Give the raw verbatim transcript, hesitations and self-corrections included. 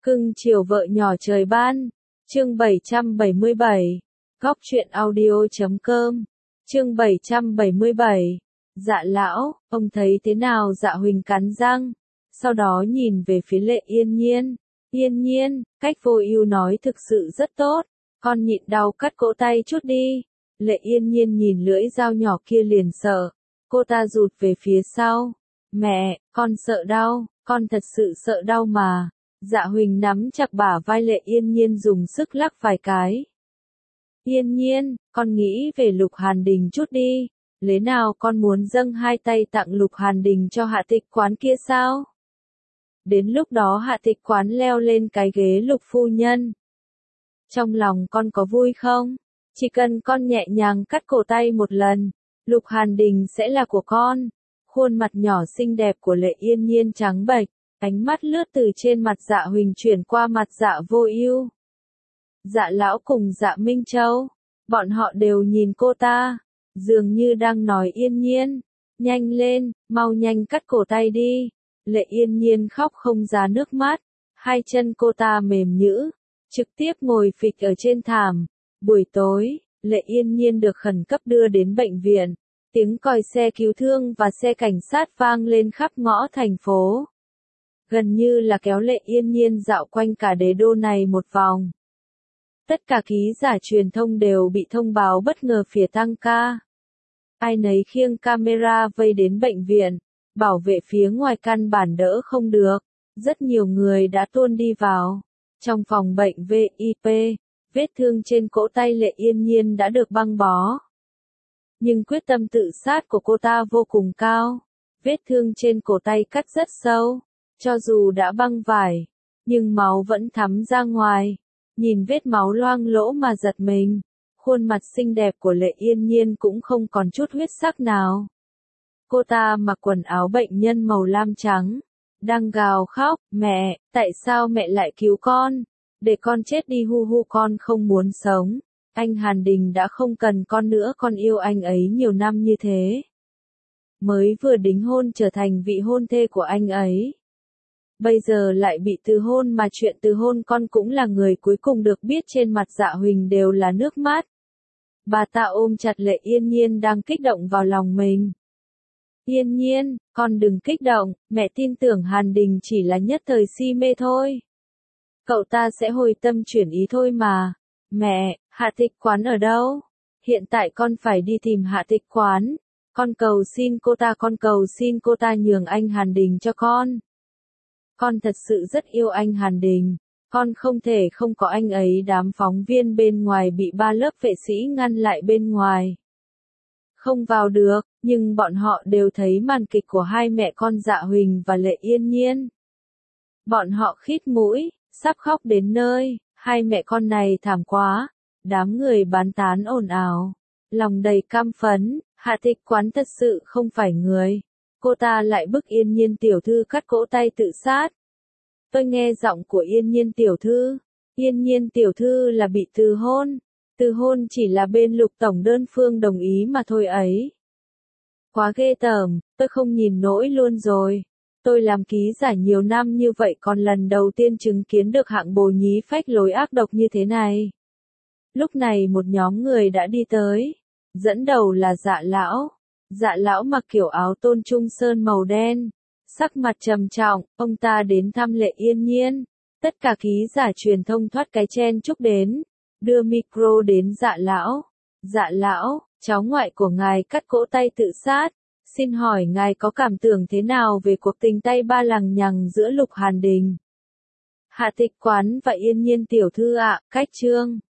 Cưng chiều vợ nhỏ trời ban. Chương bảy trăm bảy mươi bảy. Góc truyện audio chấm com. Chương bảy trăm bảy mươi bảy. Dạ lão, ông thấy thế nào? Dạ Huỳnh cắn răng, sau đó nhìn về phía Lệ Yên Nhiên. Yên Nhiên, cách Vô Ưu nói thực sự rất tốt, con nhịn đau cắt cổ tay chút đi. Lệ Yên Nhiên nhìn lưỡi dao nhỏ kia liền sợ, cô ta rụt về phía sau. Mẹ, con sợ đau, con thật sự sợ đau mà. Dạ Huỳnh nắm chặt bả vai Lệ Yên Nhiên dùng sức lắc vài cái. Yên Nhiên, con nghĩ về Lục Hàn Đình chút đi. Lẽ nào con muốn dâng hai tay tặng Lục Hàn Đình cho Hạ Tịch Quán kia sao? Đến lúc đó Hạ Tịch Quán leo lên cái ghế Lục phu nhân. Trong lòng con có vui không? Chỉ cần con nhẹ nhàng cắt cổ tay một lần, Lục Hàn Đình sẽ là của con. Khuôn mặt nhỏ xinh đẹp của Lệ Yên Nhiên trắng bệch, ánh mắt lướt từ trên mặt Dạ Huỳnh chuyển qua mặt Dạ Vô Ưu. Dạ lão cùng Dạ Minh Châu, bọn họ đều nhìn cô ta, dường như đang nói Yên Nhiên, nhanh lên, mau nhanh cắt cổ tay đi. Lệ Yên Nhiên khóc không ra nước mắt, hai chân cô ta mềm nhũn, trực tiếp ngồi phịch ở trên thảm. Buổi tối, Lệ Yên Nhiên được khẩn cấp đưa đến bệnh viện, tiếng còi xe cứu thương và xe cảnh sát vang lên khắp ngõ thành phố. Gần như là kéo Lệ Yên Nhiên dạo quanh cả đế đô này một vòng. Tất cả ký giả truyền thông đều bị thông báo bất ngờ phía tăng ca. Ai nấy khiêng camera vây đến bệnh viện, bảo vệ phía ngoài căn bản đỡ không được. Rất nhiều người đã tuôn đi vào. Trong phòng bệnh vê i pê, vết thương trên cổ tay Lệ Yên Nhiên đã được băng bó. Nhưng quyết tâm tự sát của cô ta vô cùng cao. Vết thương trên cổ tay cắt rất sâu. Cho dù đã băng vải, nhưng máu vẫn thấm ra ngoài. Nhìn vết máu loang lỗ mà giật mình. Khuôn mặt xinh đẹp của Lệ Yên Nhiên cũng không còn chút huyết sắc nào. Cô ta mặc quần áo bệnh nhân màu lam trắng, đang gào khóc, mẹ, tại sao mẹ lại cứu con? Để con chết đi, hu hu, con không muốn sống. Anh Hàn Đình đã không cần con nữa, con yêu anh ấy nhiều năm như thế. Mới vừa đính hôn trở thành vị hôn thê của anh ấy. Bây giờ lại bị từ hôn, mà chuyện từ hôn con cũng là người cuối cùng được biết. Trên mặt Dạ Huỳnh đều là nước mắt. Bà ta ôm chặt Lệ Yên Nhiên đang kích động vào lòng mình. Yên Nhiên, con đừng kích động, mẹ tin tưởng Hàn Đình chỉ là nhất thời si mê thôi. Cậu ta sẽ hồi tâm chuyển ý thôi mà. Mẹ, Hạ Tịch Quán ở đâu? Hiện tại con phải đi tìm Hạ Tịch Quán. Con cầu xin cô ta, con cầu xin cô ta nhường anh Hàn Đình cho con. Con thật sự rất yêu anh Hàn Đình. Con không thể không có anh ấy. Đám phóng viên bên ngoài bị ba lớp vệ sĩ ngăn lại bên ngoài. Không vào được, nhưng bọn họ đều thấy màn kịch của hai mẹ con Dạ Huỳnh và Lệ Yên Nhiên. Bọn họ khít mũi, sắp khóc đến nơi. Hai mẹ con này thảm quá. Đám người bán tán ồn ào, lòng đầy căm phẫn. Hạ Tịch Quán thật sự không phải người. Cô ta lại bức Yên Nhiên tiểu thư cắt cổ tay tự sát. Tôi nghe giọng của Yên Nhiên tiểu thư. Yên Nhiên tiểu thư là bị từ hôn. Từ hôn chỉ là bên Lục tổng đơn phương đồng ý mà thôi ấy. Quá ghê tởm, tôi không nhìn nổi luôn rồi. Tôi làm ký giả nhiều năm như vậy còn lần đầu tiên chứng kiến được hạng bồ nhí phách lối ác độc như thế này. Lúc này một nhóm người đã đi tới. Dẫn đầu là Dạ lão. Dạ lão mặc kiểu áo tôn trung sơn màu đen. Sắc mặt trầm trọng, ông ta đến thăm Lệ Yên Nhiên. Tất cả ký giả truyền thông thoát cái chen chúc đến. Đưa micro đến Dạ lão. Dạ lão, cháu ngoại của ngài cắt cổ tay tự sát. Xin hỏi ngài có cảm tưởng thế nào về cuộc tình tay ba lằng nhằng giữa Lục Hàn Đình, Hạ Tịch Quán và Yên Nhiên tiểu thư ạ? Cách chương